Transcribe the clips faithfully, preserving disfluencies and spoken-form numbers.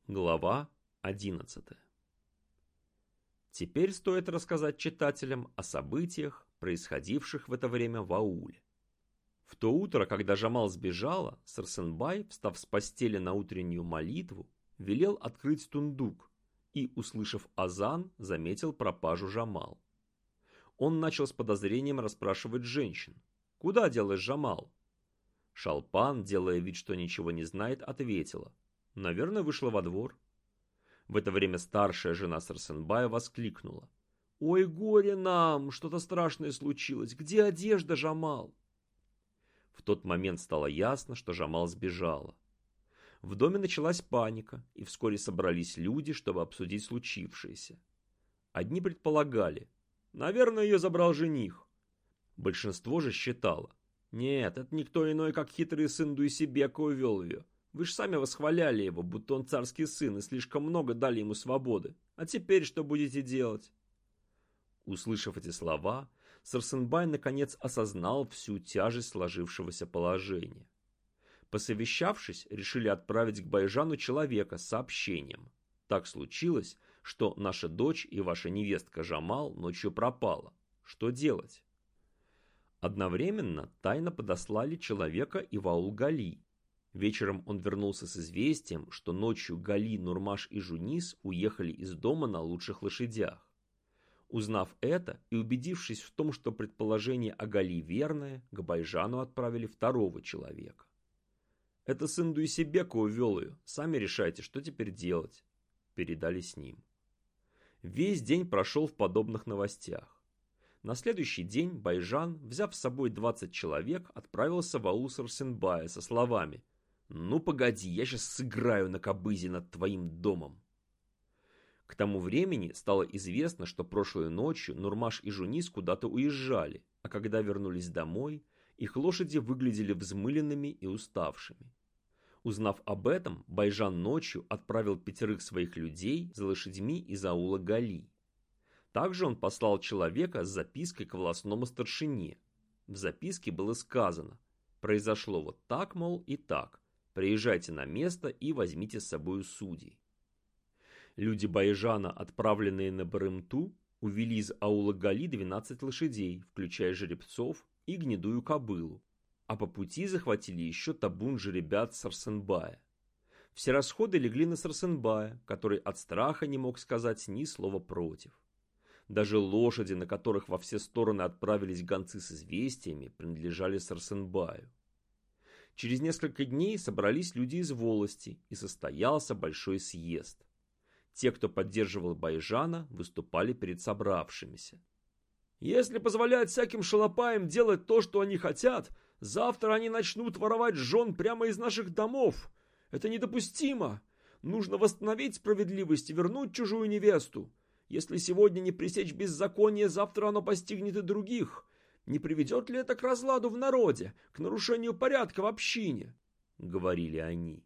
Глава одиннадцатая. Теперь стоит рассказать читателям о событиях, происходивших в это время в ауле. В то утро, когда Жамал сбежала, Сарсенбай, встав с постели на утреннюю молитву, велел открыть тундук и, услышав азан, заметил пропажу Жамал. Он начал с подозрением расспрашивать женщин. «Куда делась Жамал?» Шалпан, делая вид, что ничего не знает, ответила. «Наверное, вышла во двор». В это время старшая жена Сарсенбая воскликнула. «Ой, горе нам! Что-то страшное случилось! Где одежда Жамал?» В тот момент стало ясно, что Жамал сбежала. В доме началась паника, и вскоре собрались люди, чтобы обсудить случившееся. Одни предполагали, наверное, ее забрал жених. Большинство же считало, нет, это никто иной, как хитрый сын Дуйсебека увел ее. Вы ж сами восхваляли его, будто он царский сын, и слишком много дали ему свободы. А теперь что будете делать?» Услышав эти слова, Сарсенбай наконец осознал всю тяжесть сложившегося положения. Посовещавшись, решили отправить к Байжану человека с сообщением. Так случилось, что наша дочь и ваша невестка Жамал ночью пропала. Что делать? Одновременно тайно подослали человека и в аул Гали. Вечером он вернулся с известием, что ночью Гали, Нурмаш и Жунис уехали из дома на лучших лошадях. Узнав это и убедившись в том, что предположение о Гали верное, к Байжану отправили второго человека. «Это сын Дуйсебека увел ее, сами решайте, что теперь делать», — передали с ним. Весь день прошел в подобных новостях. На следующий день Байжан, взяв с собой двадцать человек, отправился в аул Сарсенбая со словами: «Ну погоди, я сейчас сыграю на кобызе над твоим домом». К тому времени стало известно, что прошлой ночью Нурмаш и Жунис куда-то уезжали, а когда вернулись домой, их лошади выглядели взмыленными и уставшими. Узнав об этом, Байжан ночью отправил пятерых своих людей за лошадьми из аула Гали. Также он послал человека с запиской к волосному старшине. В записке было сказано: «Произошло вот так, мол, и так. Приезжайте на место и возьмите с собой судей». Люди Байжана, отправленные на Барымту, увели из аула Гали двенадцать лошадей, включая жеребцов и гнедую кобылу, а по пути захватили еще табун жеребят Сарсенбая. Все расходы легли на Сарсенбая, который от страха не мог сказать ни слова против. Даже лошади, на которых во все стороны отправились гонцы с известиями, принадлежали Сарсенбаю. Через несколько дней собрались люди из волости, и состоялся большой съезд. Те, кто поддерживал Байжана, выступали перед собравшимися. «Если позволять всяким шалопаям делать то, что они хотят, завтра они начнут воровать жен прямо из наших домов. Это недопустимо. Нужно восстановить справедливость и вернуть чужую невесту. Если сегодня не пресечь беззаконие, завтра оно постигнет и других. Не приведет ли это к разладу в народе, к нарушению порядка в общине?» — говорили они.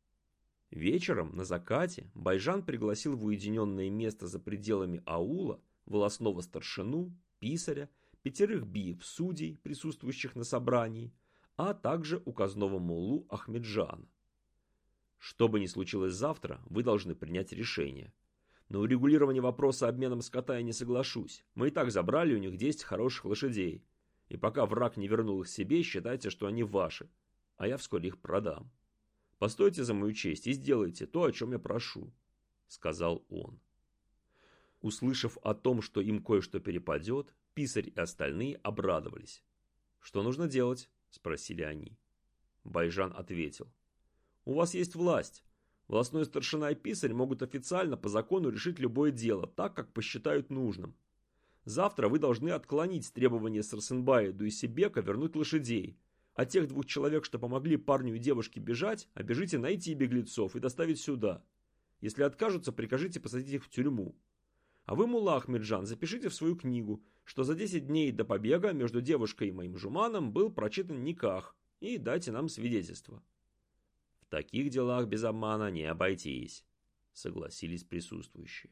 Вечером, на закате, Байжан пригласил в уединенное место за пределами аула волосного старшину, писаря, пятерых биев-судей, присутствующих на собрании, а также указного муллу Ахмеджана. «Что бы ни случилось завтра, вы должны принять решение. На урегулирование вопроса обменом скота я не соглашусь. Мы и так забрали у них десять хороших лошадей. И пока враг не вернул их себе, считайте, что они ваши, а я вскоре их продам. Постойте за мою честь и сделайте то, о чем я прошу», — сказал он. Услышав о том, что им кое-что перепадет, писарь и остальные обрадовались. «Что нужно делать?» — спросили они. Байжан ответил: «У вас есть власть. Волостной старшина и писарь могут официально по закону решить любое дело, так, как посчитают нужным. Завтра вы должны отклонить требования Сарсенбая и Дуйсебека вернуть лошадей, а тех двух человек, что помогли парню и девушке бежать, обяжите найти беглецов и доставить сюда. Если откажутся, прикажите посадить их в тюрьму. А вы, мулла Ахмеджан, запишите в свою книгу, что за десять дней до побега между девушкой и моим жуманом был прочитан никах, и дайте нам свидетельство». «В таких делах без обмана не обойтись», — согласились присутствующие.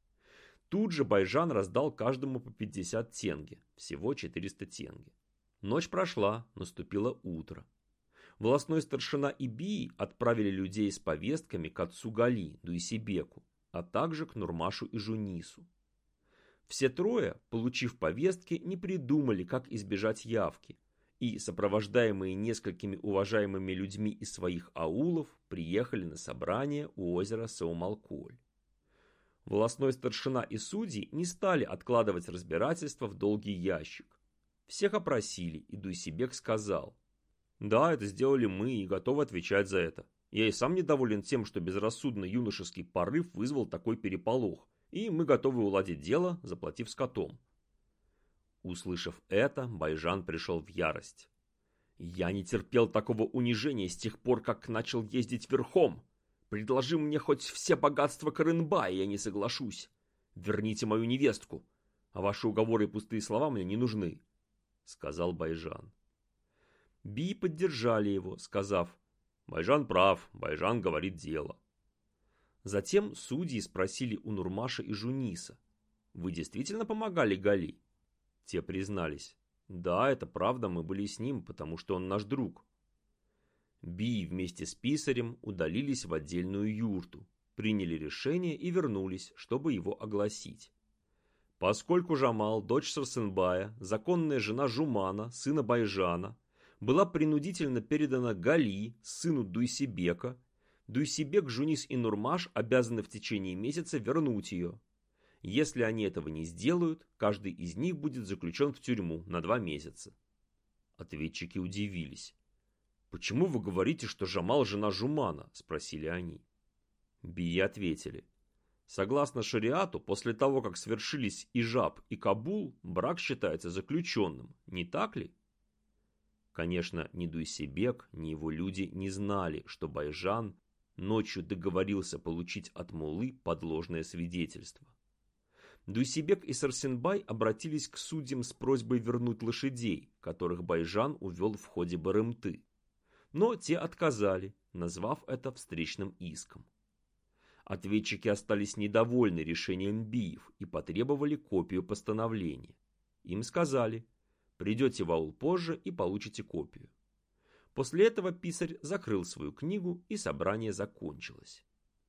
Тут же Байжан раздал каждому по пятьдесят тенге, всего четыреста тенге. Ночь прошла, наступило утро. Волостной старшина и Бии отправили людей с повестками к отцу Гали, Дуйсебеку, а также к Нурмашу и Жунису. Все трое, получив повестки, не придумали, как избежать явки, и, сопровождаемые несколькими уважаемыми людьми из своих аулов, приехали на собрание у озера Саумалколь. Волостной старшина и судьи не стали откладывать разбирательство в долгий ящик. Всех опросили, и Дуйсебек сказал: «Да, это сделали мы и готовы отвечать за это. Я и сам недоволен тем, что безрассудный юношеский порыв вызвал такой переполох, и мы готовы уладить дело, заплатив скотом». Услышав это, Байжан пришел в ярость. «Я не терпел такого унижения с тех пор, как начал ездить верхом. Предложи мне хоть все богатства Карынба, и я не соглашусь. Верните мою невестку, а ваши уговоры и пустые слова мне не нужны», — сказал Байжан. Би поддержали его, сказав: «Байжан прав, Байжан говорит дело». Затем судьи спросили у Нурмаша и Жуниса: «Вы действительно помогали Гали?» Те признались: «Да, это правда, мы были с ним, потому что он наш друг». Би вместе с писарем удалились в отдельную юрту, приняли решение и вернулись, чтобы его огласить. Поскольку Жамал, дочь Сарсенбая, законная жена Жумана, сына Байжана, была принудительно передана Гали, сыну Дуйсебека, Дуйсебек, Жунис и Нурмаш обязаны в течение месяца вернуть ее. Если они этого не сделают, каждый из них будет заключен в тюрьму на два месяца. Ответчики удивились. «Почему вы говорите, что Жамал жена Жумана?» – спросили они. Бии ответили: «Согласно шариату, после того, как свершились Ижаб и Кабул, брак считается заключенным, не так ли?» Конечно, ни Дуйсебек, ни его люди не знали, что Байжан ночью договорился получить от муллы подложное свидетельство. Дуйсебек и Сарсенбай обратились к судьям с просьбой вернуть лошадей, которых Байжан увел в ходе Барымты. Но те отказали, назвав это встречным иском. Ответчики остались недовольны решением биев и потребовали копию постановления. Им сказали: «Придете в аул позже и получите копию». После этого писарь закрыл свою книгу, и собрание закончилось.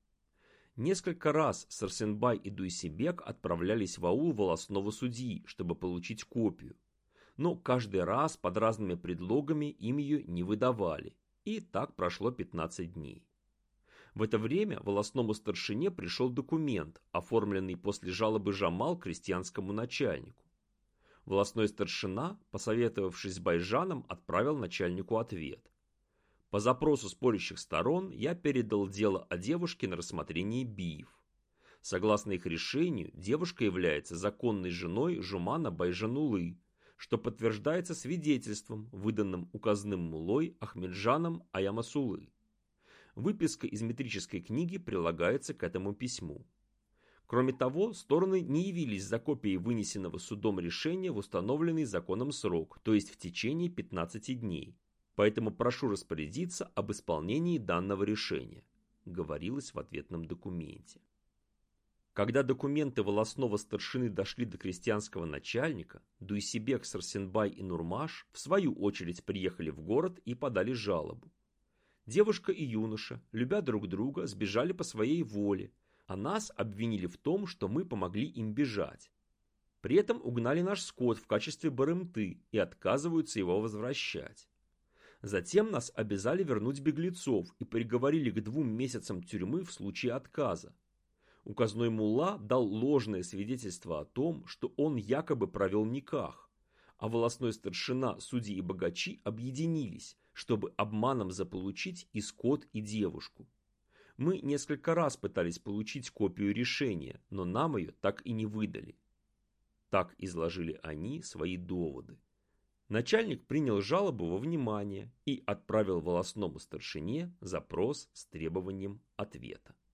Несколько раз Сарсенбай и Дуйсебек отправлялись в аул волостного судьи, чтобы получить копию. Но каждый раз под разными предлогами им ее не выдавали, и так прошло пятнадцать дней. В это время волостному старшине пришел документ, оформленный после жалобы Жамал крестьянскому начальнику. Волостной старшина, посоветовавшись с Байжаном, отправил начальнику ответ: «По запросу спорящих сторон я передал дело о девушке на рассмотрение биев. Согласно их решению, девушка является законной женой Жумана Байжанулы, что подтверждается свидетельством, выданным указным муллой Ахмеджаном Аямасулы. Выписка из метрической книги прилагается к этому письму. Кроме того, стороны не явились за копией вынесенного судом решения в установленный законом срок, то есть в течение пятнадцати дней. Поэтому прошу распорядиться об исполнении данного решения», — говорилось в ответном документе. Когда документы волостного старшины дошли до крестьянского начальника, Дуйсебек, Сарсенбай и Нурмаш в свою очередь приехали в город и подали жалобу. Девушка и юноша, любя друг друга, сбежали по своей воле, а нас обвинили в том, что мы помогли им бежать. При этом угнали наш скот в качестве барымты и отказываются его возвращать. Затем нас обязали вернуть беглецов и приговорили к двум месяцам тюрьмы в случае отказа. Указной мулла дал ложное свидетельство о том, что он якобы провел никах, а волостной старшина, судьи и богачи объединились, чтобы обманом заполучить и скот, и девушку. Мы несколько раз пытались получить копию решения, но нам ее так и не выдали. Так изложили они свои доводы. Начальник принял жалобу во внимание и отправил волостному старшине запрос с требованием ответа.